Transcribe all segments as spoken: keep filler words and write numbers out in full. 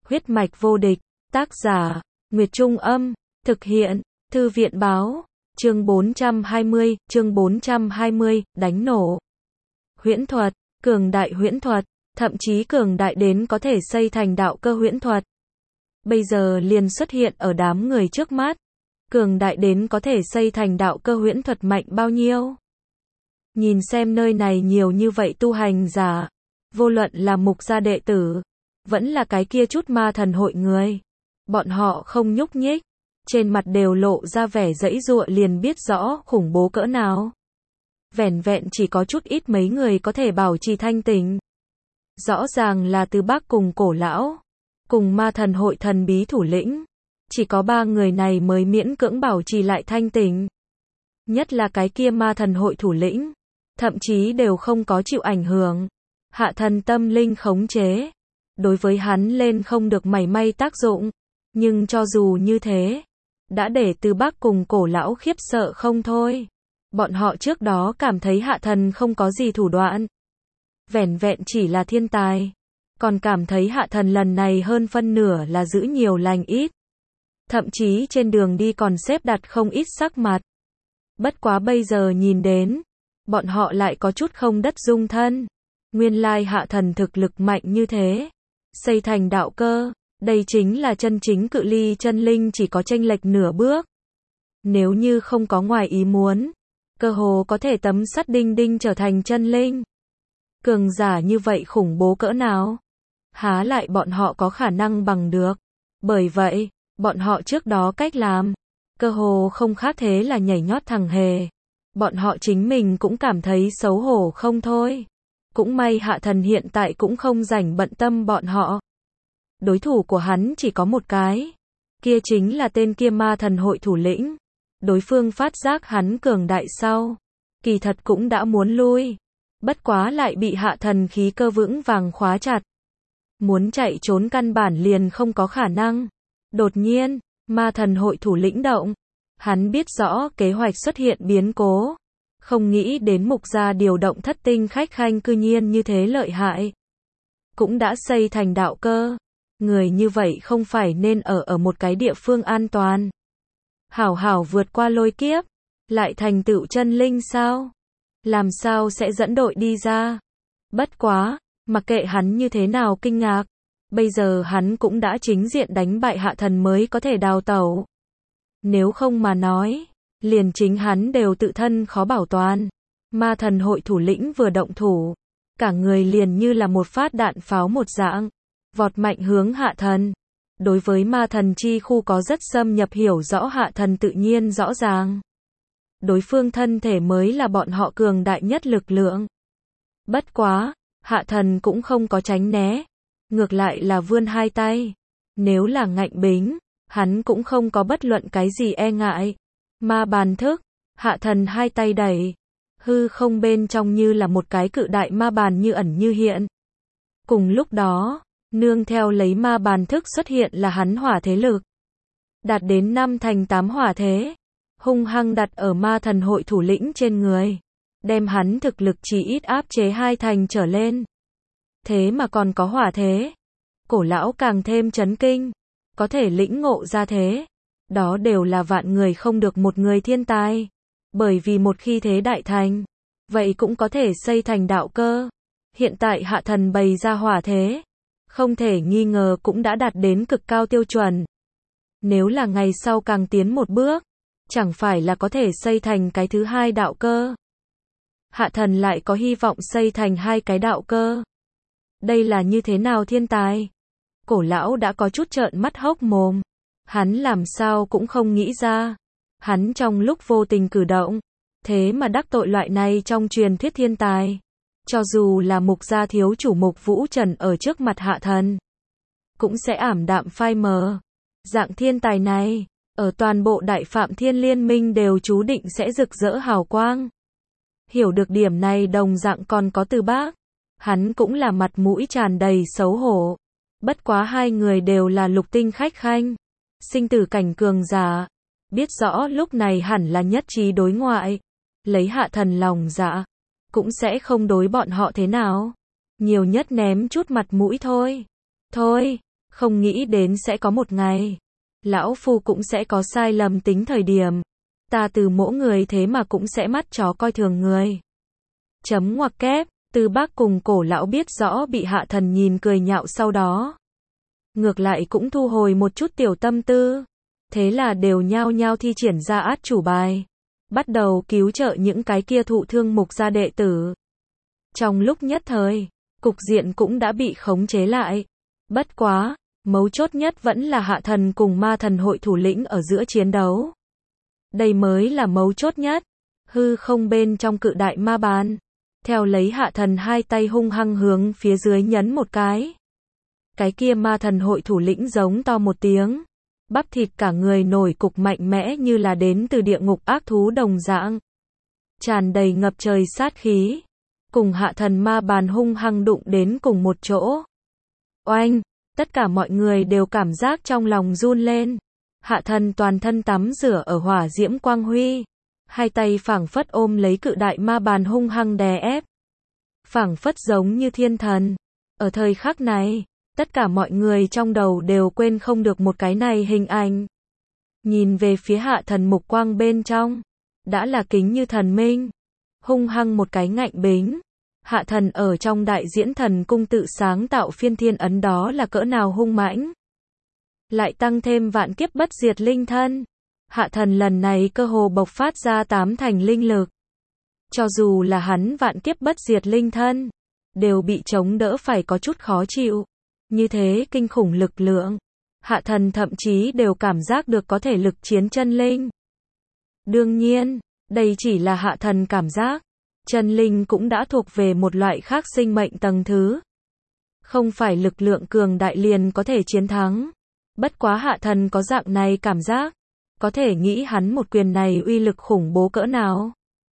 Huyết mạch vô địch, tác giả, Nguyệt Trung Âm, thực hiện, Thư viện Báo, chương bốn trăm hai mươi, chương bốn trăm hai mươi, đánh nổ. Huyễn thuật, cường đại huyễn thuật, thậm chí cường đại đến có thể xây thành đạo cơ huyễn thuật. Bây giờ liền xuất hiện ở đám người trước mắt. Cường đại đến có thể xây thành đạo cơ huyễn thuật mạnh bao nhiêu? Nhìn xem nơi này nhiều như vậy tu hành giả, vô luận là mục gia đệ tử, vẫn là cái kia chút ma thần hội người. Bọn họ không nhúc nhích, trên mặt đều lộ ra vẻ giãy giụa, liền biết rõ khủng bố cỡ nào. Vẻn vẹn chỉ có chút ít mấy người có thể bảo trì thanh tỉnh. Rõ ràng là Từ Bác cùng Cổ lão, cùng ma thần hội thần bí thủ lĩnh. Chỉ có ba người này mới miễn cưỡng bảo trì lại thanh tỉnh. Nhất là cái kia ma thần hội thủ lĩnh, thậm chí đều không có chịu ảnh hưởng. Hạ thần tâm linh khống chế, đối với hắn lên không được mảy may tác dụng. Nhưng cho dù như thế, đã để Từ Bác cùng Cổ lão khiếp sợ không thôi. Bọn họ trước đó cảm thấy hạ thần không có gì thủ đoạn, vẻn vẹn chỉ là thiên tài. Còn cảm thấy hạ thần lần này hơn phân nửa là giữ nhiều lành ít. Thậm chí trên đường đi còn xếp đặt không ít sắc mặt. Bất quá bây giờ nhìn đến, bọn họ lại có chút không đất dung thân. Nguyên lai hạ thần thực lực mạnh như thế, xây thành đạo cơ, đây chính là chân chính cự ly chân linh chỉ có chênh lệch nửa bước. Nếu như không có ngoài ý muốn, cơ hồ có thể tấm sắt đinh đinh trở thành chân linh. Cường giả như vậy khủng bố cỡ nào? Há lại bọn họ có khả năng bằng được. Bởi vậy, bọn họ trước đó cách làm, cơ hồ không khác thế là nhảy nhót thằng hề. Bọn họ chính mình cũng cảm thấy xấu hổ không thôi. Cũng may hạ thần hiện tại cũng không rảnh bận tâm bọn họ. Đối thủ của hắn chỉ có một cái. Kia chính là tên kia ma thần hội thủ lĩnh. Đối phương phát giác hắn cường đại sau, kỳ thật cũng đã muốn lui. Bất quá lại bị hạ thần khí cơ vững vàng khóa chặt. Muốn chạy trốn căn bản liền không có khả năng. Đột nhiên, ma thần hội thủ lĩnh động. Hắn biết rõ kế hoạch xuất hiện biến cố. Không nghĩ đến mục gia điều động thất tinh khách khanh cư nhiên như thế lợi hại. Cũng đã xây thành đạo cơ. Người như vậy không phải nên ở ở một cái địa phương an toàn. Hảo hảo vượt qua lôi kiếp. Lại thành tựu chân linh sao? Làm sao sẽ dẫn đội đi ra? Bất quá, mặc kệ hắn như thế nào kinh ngạc. Bây giờ hắn cũng đã chính diện đánh bại hạ thần mới có thể đào tẩu. Nếu không mà nói, liền chính hắn đều tự thân khó bảo toàn. Ma thần hội thủ lĩnh vừa động thủ, cả người liền như là một phát đạn pháo một dạng, vọt mạnh hướng hạ thần. Đối với ma thần chi khu có rất xâm nhập hiểu rõ hạ thần tự nhiên rõ ràng. Đối phương thân thể mới là bọn họ cường đại nhất lực lượng. Bất quá, hạ thần cũng không có tránh né. Ngược lại là vươn hai tay. Nếu là ngạnh bính, hắn cũng không có bất luận cái gì e ngại. Ma bàn thức, hạ thần hai tay đẩy. Hư không bên trong như là một cái cự đại ma bàn như ẩn như hiện. Cùng lúc đó, nương theo lấy ma bàn thức xuất hiện là hắn hỏa thế lực. Đạt đến năm thành tám hỏa thế. Hung hăng đặt ở ma thần hội thủ lĩnh trên người. Đem hắn thực lực chỉ ít áp chế hai thành trở lên. Thế mà còn có hỏa thế. Cổ lão càng thêm chấn kinh. Có thể lĩnh ngộ ra thế. Đó đều là vạn người không được một người thiên tài. Bởi vì một khi thế đại thành, vậy cũng có thể xây thành đạo cơ. Hiện tại hạ thần bày ra hỏa thế. Không thể nghi ngờ cũng đã đạt đến cực cao tiêu chuẩn. Nếu là ngày sau càng tiến một bước, chẳng phải là có thể xây thành cái thứ hai đạo cơ. Hạ thần lại có hy vọng xây thành hai cái đạo cơ. Đây là như thế nào thiên tài? Cổ lão đã có chút trợn mắt hốc mồm. Hắn làm sao cũng không nghĩ ra. Hắn trong lúc vô tình cử động, thế mà đắc tội loại này trong truyền thuyết thiên tài. Cho dù là mục gia thiếu chủ Mục Vũ Trần ở trước mặt hạ thần, cũng sẽ ảm đạm phai mờ. Dạng thiên tài này, ở toàn bộ Đại Phạm Thiên Liên Minh đều chú định sẽ rực rỡ hào quang. Hiểu được điểm này đồng dạng còn có Từ Bác. Hắn cũng là mặt mũi tràn đầy xấu hổ. Bất quá hai người đều là lục tinh khách khanh. Sinh tử cảnh cường giả. Biết rõ lúc này hẳn là nhất trí đối ngoại. Lấy hạ thần lòng dạ. Cũng sẽ không đối bọn họ thế nào. Nhiều nhất ném chút mặt mũi thôi. Thôi, Không nghĩ đến sẽ có một ngày, lão phu cũng sẽ có sai lầm tính thời điểm. Ta từ mỗ người thế mà cũng sẽ mắt chó coi thường người. Chấm ngoặc kép, Tư Bác cùng Cổ lão biết rõ bị Hạ Thần nhìn cười nhạo sau đó. Ngược lại cũng thu hồi một chút tiểu tâm tư. Thế là đều nhao nhao thi triển ra át chủ bài. Bắt đầu cứu trợ những cái kia thụ thương Mục gia đệ tử. Trong lúc nhất thời, cục diện cũng đã bị khống chế lại. Bất quá, mấu chốt nhất vẫn là Hạ Thần cùng Ma Thần hội thủ lĩnh ở giữa chiến đấu. Đây mới là mấu chốt nhất. Hư không bên trong cự đại ma bàn. Theo lấy Hạ Thần hai tay hung hăng hướng phía dưới nhấn một cái. Cái kia Ma Thần hội thủ lĩnh giống to một tiếng. Bắp thịt cả người nổi cục mạnh mẽ như là đến từ địa ngục ác thú đồng dạng. Tràn đầy ngập trời sát khí. Cùng Hạ Thần ma bàn hung hăng đụng đến cùng một chỗ. Oanh! Tất cả mọi người đều cảm giác trong lòng run lên. Hạ Thần toàn thân tắm rửa ở hỏa diễm quang huy. Hai tay phảng phất ôm lấy cự đại ma bàn hung hăng đè ép. Phảng phất giống như thiên thần. Ở thời khắc này, tất cả mọi người trong đầu đều quên không được một cái này hình ảnh. Nhìn về phía Hạ Thần mục quang bên trong. Đã là kính như thần minh. Hung hăng một cái ngạnh bính. Hạ Thần ở trong đại diễn thần cung tự sáng tạo phiên thiên ấn đó là cỡ nào hung mãnh. Lại tăng thêm vạn kiếp bất diệt linh thân. Hạ Thần lần này cơ hồ bộc phát ra tám thành linh lực. Cho dù là hắn vạn kiếp bất diệt linh thân, đều bị chống đỡ phải có chút khó chịu. Như thế kinh khủng lực lượng. Hạ Thần thậm chí đều cảm giác được có thể lực chiến chân linh. Đương nhiên, đây chỉ là Hạ Thần cảm giác. Chân linh cũng đã thuộc về một loại khác sinh mệnh tầng thứ. Không phải lực lượng cường đại liền có thể chiến thắng. Bất quá Hạ Thần có dạng này cảm giác. Có thể nghĩ hắn một quyền này uy lực khủng bố cỡ nào.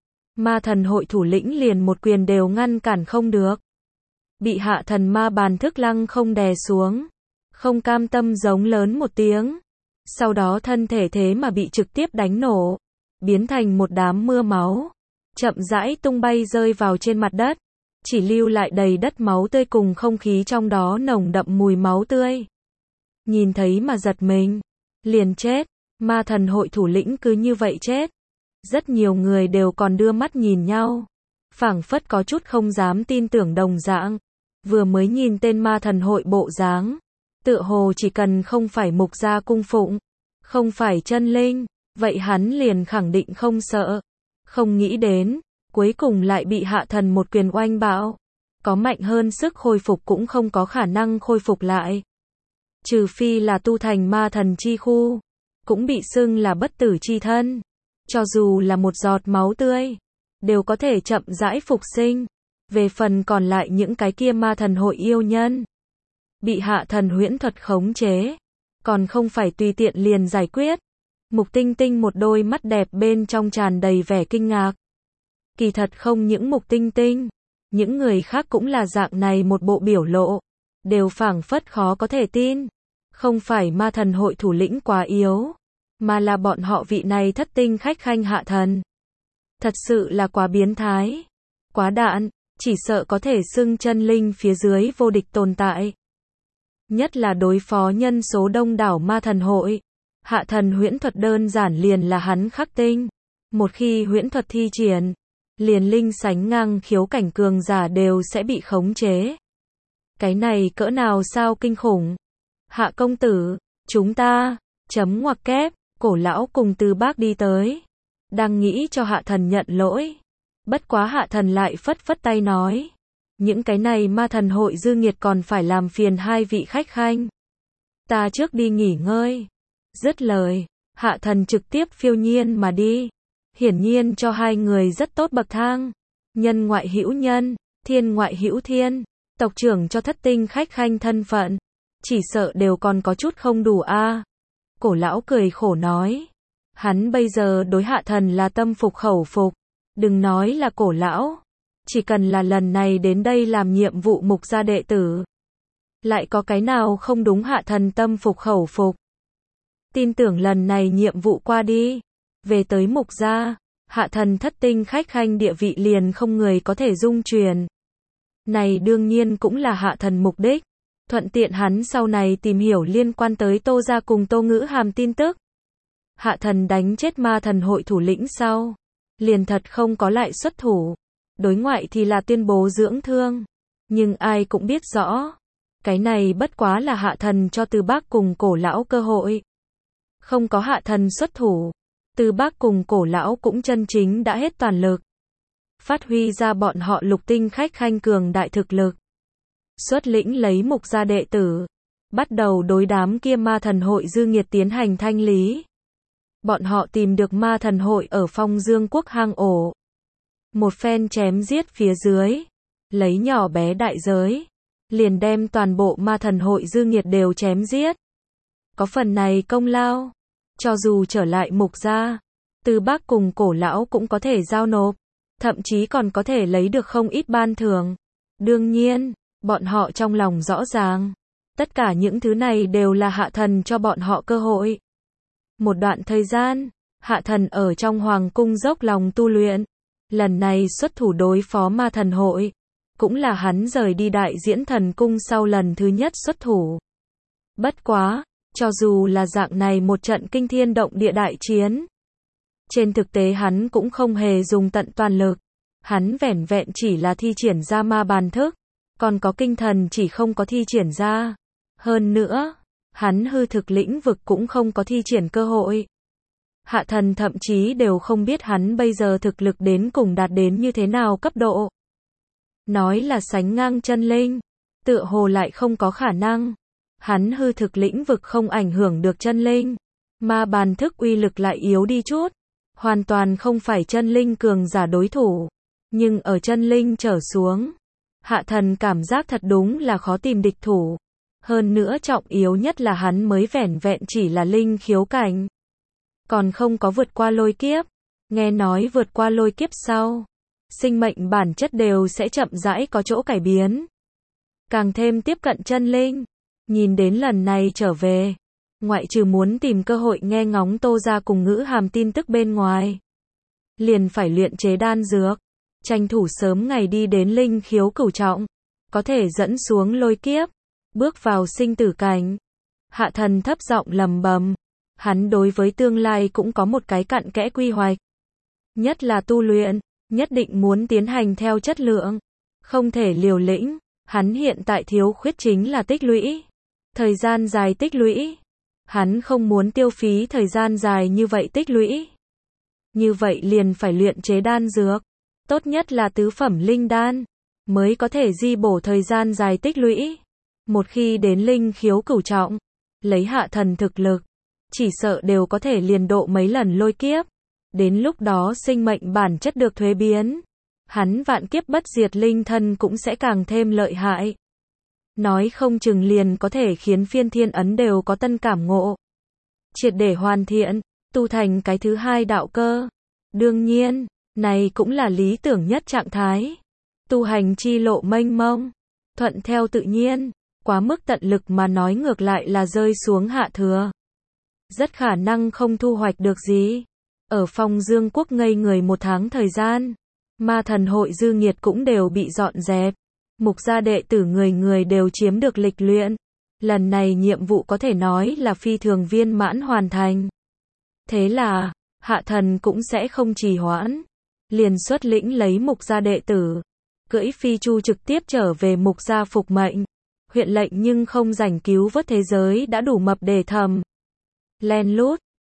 Ma Thần hội thủ lĩnh liền một quyền đều ngăn cản không được. Bị Hạ Thần ma bàn thức lăng không đè xuống. Không cam tâm giống lớn một tiếng. Sau đó thân thể thế mà bị trực tiếp đánh nổ. Biến thành một đám mưa máu. Chậm rãi tung bay rơi vào trên mặt đất. Chỉ lưu lại đầy đất máu tươi cùng không khí trong đó nồng đậm mùi máu tươi. Nhìn thấy mà giật mình. Liền chết. Ma Thần hội thủ lĩnh cứ như vậy chết. Rất nhiều người đều còn đưa mắt nhìn nhau. Phảng phất có chút không dám tin tưởng đồng dạng. Vừa mới nhìn tên Ma Thần hội bộ dáng. Tựa hồ chỉ cần không phải Mục gia cung phụng. Không phải chân linh. Vậy hắn liền khẳng định không sợ. Không nghĩ đến. Cuối cùng lại bị Hạ Thần một quyền oanh bạo. Có mạnh hơn sức khôi phục cũng không có khả năng khôi phục lại. Trừ phi là tu thành ma thần chi khu. Cũng bị xưng là bất tử chi thân. Cho dù là một giọt máu tươi. Đều có thể chậm rãi phục sinh. Về phần còn lại những cái kia ma thần hội yêu nhân. Bị Hạ Thần huyễn thuật khống chế. Còn không phải tùy tiện liền giải quyết. Mục Tinh Tinh một đôi mắt đẹp bên trong tràn đầy vẻ kinh ngạc. Kỳ thật không những Mục Tinh Tinh. Những người khác cũng là dạng này một bộ biểu lộ. Đều phảng phất khó có thể tin. Không phải ma thần hội thủ lĩnh quá yếu. Mà là bọn họ vị này thất tinh khách khanh Hạ Thần. Thật sự là quá biến thái. Quá đạn. Chỉ sợ có thể xưng chân linh phía dưới vô địch tồn tại. Nhất là đối phó nhân số đông đảo ma thần hội. Hạ Thần huyễn thuật đơn giản liền là hắn khắc tinh. Một khi huyễn thuật thi triển. Liền linh sánh ngang khiếu cảnh cường giả đều sẽ bị khống chế. Cái này cỡ nào sao kinh khủng. Hạ công tử, chúng ta, chấm ngoặc kép, Cổ lão cùng Tư Bác đi tới. Đang nghĩ cho Hạ Thần nhận lỗi. Bất quá Hạ Thần lại phất phất tay nói. Những cái này ma thần hội dư nghiệt còn phải làm phiền hai vị khách khanh. Ta trước đi nghỉ ngơi. Dứt lời, Hạ Thần trực tiếp phiêu nhiên mà đi. Hiển nhiên cho hai người rất tốt bậc thang. Nhân ngoại hữu nhân, thiên ngoại hữu thiên. Tộc trưởng cho thất tinh khách khanh thân phận. Chỉ sợ đều còn có chút không đủ a. À. Cổ lão cười khổ nói. Hắn bây giờ đối Hạ Thần là tâm phục khẩu phục. Đừng nói là cổ lão. Chỉ cần là lần này đến đây làm nhiệm vụ Mục gia đệ tử. Lại có cái nào không đúng Hạ Thần tâm phục khẩu phục. Tin tưởng lần này nhiệm vụ qua đi. Về tới Mục gia. Hạ Thần thất tinh khách khanh địa vị liền không người có thể dung truyền. Này đương nhiên cũng là Hạ Thần mục đích. thuận tiện hắn sau này tìm hiểu liên quan tới Tô gia cùng Tô Ngữ Hàm tin tức. Hạ thần đánh chết ma thần hội thủ lĩnh sau, liền thật không có lại xuất thủ. Đối ngoại thì là tuyên bố dưỡng thương, nhưng ai cũng biết rõ, cái này bất quá là hạ thần cho Từ Bác cùng Cổ lão cơ hội. Không có hạ thần xuất thủ, Từ Bác cùng Cổ lão cũng chân chính đã hết toàn lực, phát huy ra bọn họ lục tinh khách khanh cường đại thực lực. Xuất lĩnh lấy Mục gia đệ tử, bắt đầu đối đám kia ma thần hội dư nghiệt tiến hành thanh lý. Bọn họ tìm được ma thần hội ở Phong Dương quốc hang ổ. Một phen chém giết phía dưới, lấy nhỏ bé đại giới, liền đem toàn bộ ma thần hội dư nghiệt đều chém giết. Có phần này công lao, cho dù trở lại Mục gia, Từ Bác cùng Cổ lão cũng có thể giao nộp, thậm chí còn có thể lấy được không ít ban thưởng. Đương nhiên, bọn họ trong lòng rõ ràng, tất cả những thứ này đều là hạ thần cho bọn họ cơ hội. Một đoạn thời gian, hạ thần ở trong hoàng cung dốc lòng tu luyện, lần này xuất thủ đối phó ma thần hội, cũng là hắn rời đi đại diễn thần cung sau lần thứ nhất xuất thủ. Bất quá, cho dù là dạng này một trận kinh thiên động địa đại chiến, trên thực tế hắn cũng không hề dùng tận toàn lực, hắn vẻn vẹn chỉ là thi triển ra ma bàn thức, còn có kinh thần chỉ không có thi triển ra. Hơn nữa, hắn hư thực lĩnh vực cũng không có thi triển cơ hội. Hạ thần thậm chí đều không biết hắn bây giờ thực lực đến cùng đạt đến như thế nào cấp độ. Nói là sánh ngang chân linh, tựa hồ lại không có khả năng. Hắn hư thực lĩnh vực không ảnh hưởng được chân linh, ma bàn thức uy lực lại yếu đi chút, hoàn toàn không phải chân linh cường giả đối thủ. Nhưng ở chân linh trở xuống, hạ thần cảm giác thật đúng là khó tìm địch thủ. Hơn nữa trọng yếu nhất là hắn mới vẻn vẹn chỉ là linh khiếu cảnh, còn không có vượt qua lôi kiếp. Nghe nói vượt qua lôi kiếp sau, sinh mệnh bản chất đều sẽ chậm rãi có chỗ cải biến, càng thêm tiếp cận chân linh. Nhìn đến lần này trở về, ngoại trừ muốn tìm cơ hội nghe ngóng Tô gia cùng Ngữ Hàm tin tức bên ngoài, liền phải luyện chế đan dược, tranh thủ sớm ngày đi đến linh khiếu cửu trọng, có thể dẫn xuống lôi kiếp, bước vào sinh tử cảnh. Hạ thần thấp giọng lầm bầm, hắn đối với tương lai cũng có một cái cặn kẽ quy hoạch. Nhất là tu luyện, nhất định muốn tiến hành theo chất lượng, không thể liều lĩnh. Hắn hiện tại thiếu khuyết chính là tích lũy, thời gian dài tích lũy. Hắn không muốn tiêu phí thời gian dài như vậy tích lũy. Như vậy liền phải luyện chế đan dược, tốt nhất là tứ phẩm linh đan, mới có thể di bổ thời gian dài tích lũy. Một khi đến linh khiếu cửu trọng, lấy hạ thần thực lực, chỉ sợ đều có thể liền độ mấy lần lôi kiếp. Đến lúc đó sinh mệnh bản chất được thuế biến, hắn vạn kiếp bất diệt linh thân cũng sẽ càng thêm lợi hại. Nói không chừng liền có thể khiến phiên thiên ấn đều có tân cảm ngộ, triệt để hoàn thiện, tu thành cái thứ hai đạo cơ. Đương nhiên, này cũng là lý tưởng nhất trạng thái. Tu hành chi lộ mênh mông, thuận theo tự nhiên, quá mức tận lực mà nói ngược lại là rơi xuống hạ thừa. Rất khả năng không thu hoạch được gì. Ở Phong Dương quốc ngây người một tháng thời gian, ma thần hội dư nghiệt cũng đều bị dọn dẹp. Mục gia đệ tử người người đều chiếm được lịch luyện. Lần này nhiệm vụ có thể nói là phi thường viên mãn hoàn thành. Thế là, hạ thần cũng sẽ không trì hoãn, liền xuất lĩnh lấy mục gia đệ tử, cưỡi phi chu trực tiếp trở về mục gia phục mệnh. Huyện lệnh nhưng không rảnh cứu vớt thế giới đã đủ mập để thầm. Len lút,